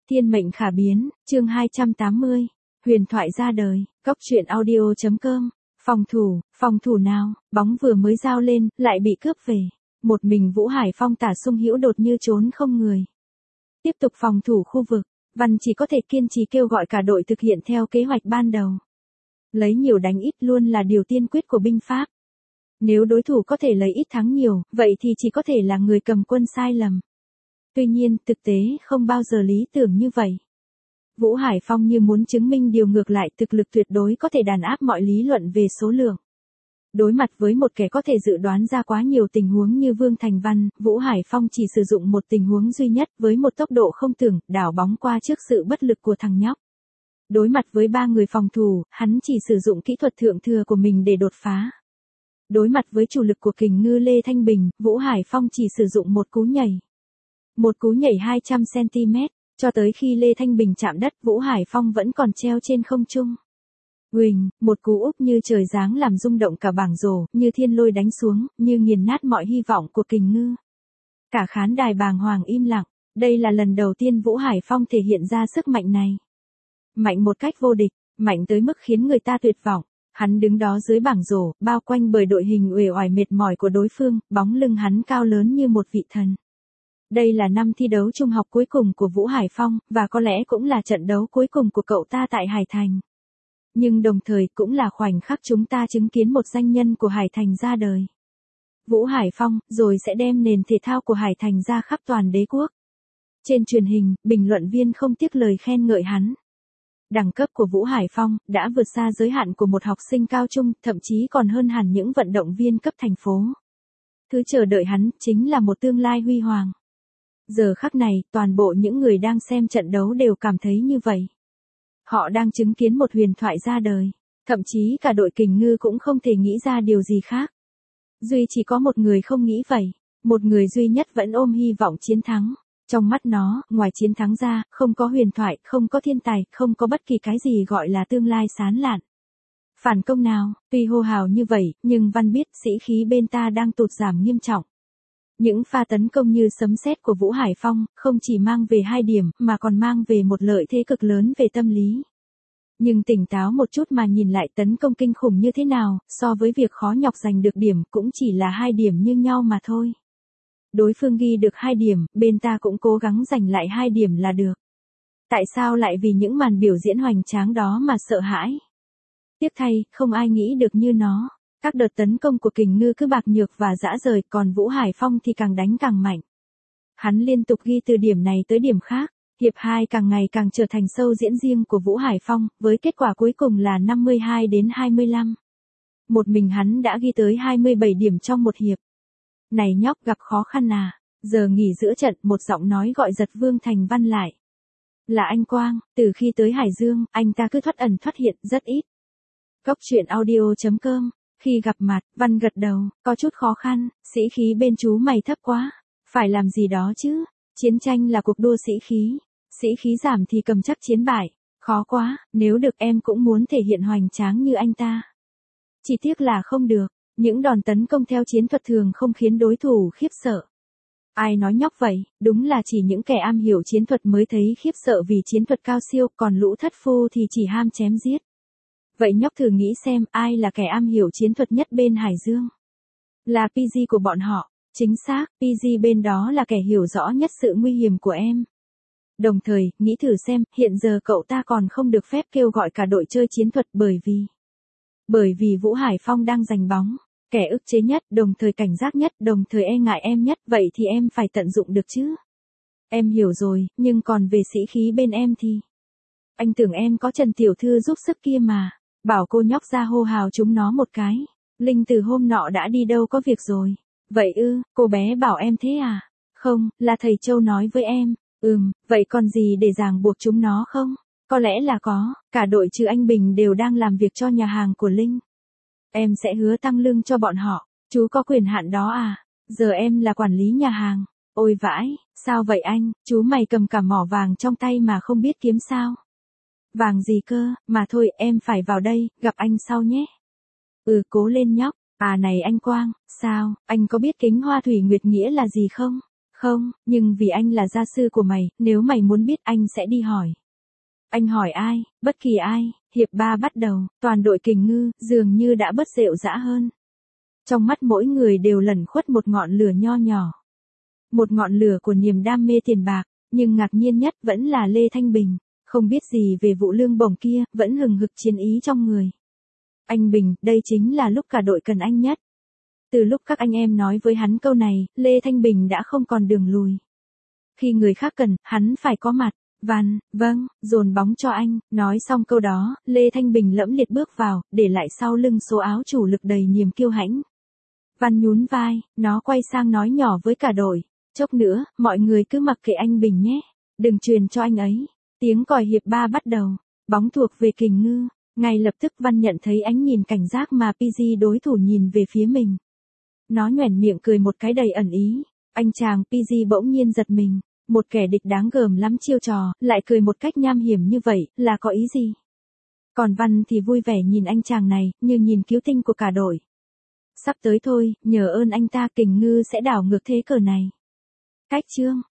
Thiên mệnh khả biến, chương 280. Huyền thoại ra đời, cốc truyện audio.com. Phòng thủ nào, bóng vừa mới giao lên, lại bị cướp về. Một mình Vũ Hải Phong tả sung hữu đột như trốn không người. Tiếp tục phòng thủ khu vực, Văn chỉ có thể kiên trì kêu gọi cả đội thực hiện theo kế hoạch ban đầu. Lấy nhiều đánh ít luôn là điều tiên quyết của binh pháp. Nếu đối thủ có thể lấy ít thắng nhiều, vậy thì chỉ có thể là người cầm quân sai lầm. Tuy nhiên, thực tế không bao giờ lý tưởng như vậy. Vũ Hải Phong như muốn chứng minh điều ngược lại, thực lực tuyệt đối có thể đàn áp mọi lý luận về số lượng. Đối mặt với một kẻ có thể dự đoán ra quá nhiều tình huống như Vương Thành Văn, Vũ Hải Phong chỉ sử dụng một tình huống duy nhất với một tốc độ không tưởng, đảo bóng qua trước sự bất lực của thằng nhóc. Đối mặt với ba người phòng thủ, hắn chỉ sử dụng kỹ thuật thượng thừa của mình để đột phá. Đối mặt với chủ lực của kình ngư Lê Thanh Bình, Vũ Hải Phong chỉ sử dụng một cú nhảy. Một cú nhảy 200cm, cho tới khi Lê Thanh Bình chạm đất, Vũ Hải Phong vẫn còn treo trên không trung. Huỳnh, một cú úp như trời giáng làm rung động cả bảng rổ, như thiên lôi đánh xuống, như nghiền nát mọi hy vọng của kình ngư. Cả khán đài bàng hoàng im lặng, đây là lần đầu tiên Vũ Hải Phong thể hiện ra sức mạnh này. Mạnh một cách vô địch, mạnh tới mức khiến người ta tuyệt vọng. Hắn đứng đó dưới bảng rổ, bao quanh bởi đội hình uể oải mệt mỏi của đối phương, bóng lưng hắn cao lớn như một vị thần. Đây là năm thi đấu trung học cuối cùng của Vũ Hải Phong, và có lẽ cũng là trận đấu cuối cùng của cậu ta tại Hải Thành. Nhưng đồng thời cũng là khoảnh khắc chúng ta chứng kiến một danh nhân của Hải Thành ra đời. Vũ Hải Phong, rồi sẽ đem nền thể thao của Hải Thành ra khắp toàn đế quốc. Trên truyền hình, bình luận viên không tiếc lời khen ngợi hắn. Đẳng cấp của Vũ Hải Phong đã vượt xa giới hạn của một học sinh cao trung, thậm chí còn hơn hẳn những vận động viên cấp thành phố. Thứ chờ đợi hắn chính là một tương lai huy hoàng. Giờ khắc này, toàn bộ những người đang xem trận đấu đều cảm thấy như vậy. Họ đang chứng kiến một huyền thoại ra đời. Thậm chí cả đội kình ngư cũng không thể nghĩ ra điều gì khác. Duy chỉ có một người không nghĩ vậy. Một người duy nhất vẫn ôm hy vọng chiến thắng. Trong mắt nó, ngoài chiến thắng ra, không có huyền thoại, không có thiên tài, không có bất kỳ cái gì gọi là tương lai sáng lạn. Phản công nào, tuy hô hào như vậy, nhưng Văn biết sĩ khí bên ta đang tụt giảm nghiêm trọng. Những pha tấn công như sấm sét của Vũ Hải Phong, không chỉ mang về 2 điểm, mà còn mang về một lợi thế cực lớn về tâm lý. Nhưng tỉnh táo một chút mà nhìn lại tấn công kinh khủng như thế nào, so với việc khó nhọc giành được điểm cũng chỉ là 2 điểm như nhau mà thôi. Đối phương ghi được 2 điểm, bên ta cũng cố gắng giành lại 2 điểm là được. Tại sao lại vì những màn biểu diễn hoành tráng đó mà sợ hãi? Tiếc thay, không ai nghĩ được như nó. Các đợt tấn công của kình ngư cứ bạc nhược và dã rời, còn Vũ Hải Phong thì càng đánh càng mạnh. Hắn liên tục ghi từ điểm này tới điểm khác. Hiệp 2 càng ngày càng trở thành show diễn riêng của Vũ Hải Phong, với kết quả cuối cùng là 52-25. Một mình hắn đã ghi tới 27 điểm trong một hiệp. Này nhóc, gặp khó khăn à? Giờ nghỉ giữa trận, một giọng nói gọi giật Vương Thành Văn lại. Là anh Quang, từ khi tới Hải Dương, anh ta cứ thoát ẩn thoát hiện, rất ít. Cốc truyện audio.com. Khi gặp mặt, Văn gật đầu, có chút khó khăn, sĩ khí bên chú mày thấp quá. Phải làm gì đó chứ? Chiến tranh là cuộc đua sĩ khí. Sĩ khí giảm thì cầm chắc chiến bại. Khó quá, nếu được em cũng muốn thể hiện hoành tráng như anh ta. Chỉ tiếc là không được. Những đòn tấn công theo chiến thuật thường không khiến đối thủ khiếp sợ. Ai nói nhóc vậy, đúng là chỉ những kẻ am hiểu chiến thuật mới thấy khiếp sợ vì chiến thuật cao siêu, còn lũ thất phu thì chỉ ham chém giết. Vậy nhóc thử nghĩ xem ai là kẻ am hiểu chiến thuật nhất bên Hải Dương? Là PG của bọn họ, chính xác, PG bên đó là kẻ hiểu rõ nhất sự nguy hiểm của em. Đồng thời, nghĩ thử xem, hiện giờ cậu ta còn không được phép kêu gọi cả đội chơi chiến thuật bởi vì Vũ Hải Phong đang giành bóng. Kẻ ức chế nhất, đồng thời cảnh giác nhất, đồng thời e ngại em nhất, vậy thì em phải tận dụng được chứ. Em hiểu rồi, nhưng còn về sĩ khí bên em thì... Anh tưởng em có Trần Tiểu Thư giúp sức kia mà. Bảo cô nhóc ra hô hào chúng nó một cái. Linh từ hôm nọ đã đi đâu có việc rồi. Vậy ư, cô bé bảo em thế à? Không, là thầy Châu nói với em. Vậy còn gì để ràng buộc chúng nó không? Có lẽ là có, cả đội trừ anh Bình đều đang làm việc cho nhà hàng của Linh. Em sẽ hứa tăng lương cho bọn họ. Chú có quyền hạn đó à? Giờ em là quản lý nhà hàng. Ôi vãi, sao vậy anh? Chú mày cầm cả mỏ vàng trong tay mà không biết kiếm sao? Vàng gì cơ, mà thôi em phải vào đây, gặp anh sau nhé. Cố lên nhóc. À này anh Quang, sao, anh có biết kính hoa thủy nguyệt nghĩa là gì không? Không, nhưng vì anh là gia sư của mày, nếu mày muốn biết anh sẽ đi hỏi. Anh hỏi ai, bất kỳ ai, hiệp 3 bắt đầu, toàn đội Kình Ngư, dường như đã bớt rệu rã hơn. Trong mắt mỗi người đều lẩn khuất một ngọn lửa nho nhỏ. Một ngọn lửa của niềm đam mê tiền bạc, nhưng ngạc nhiên nhất vẫn là Lê Thanh Bình, không biết gì về vụ lương bổng kia, vẫn hừng hực chiến ý trong người. Anh Bình, đây chính là lúc cả đội cần anh nhất. Từ lúc các anh em nói với hắn câu này, Lê Thanh Bình đã không còn đường lùi. Khi người khác cần, hắn phải có mặt. Vâng, dồn bóng cho anh, nói xong câu đó, Lê Thanh Bình lẫm liệt bước vào, để lại sau lưng số áo chủ lực đầy niềm kiêu hãnh. Văn nhún vai, nó quay sang nói nhỏ với cả đội, chốc nữa, mọi người cứ mặc kệ anh Bình nhé, đừng truyền cho anh ấy. Tiếng còi hiệp 3 bắt đầu, bóng thuộc về Kình Ngư, ngay lập tức Văn nhận thấy ánh nhìn cảnh giác mà PG đối thủ nhìn về phía mình. Nó nhoẻn miệng cười một cái đầy ẩn ý, anh chàng PG bỗng nhiên giật mình. Một kẻ địch đáng gờm lắm chiêu trò, lại cười một cách nham hiểm như vậy, là có ý gì? Còn Văn thì vui vẻ nhìn anh chàng này, như nhìn cứu tinh của cả đội. Sắp tới thôi, nhờ ơn anh ta Kình Ngư sẽ đảo ngược thế cờ này. Cách chương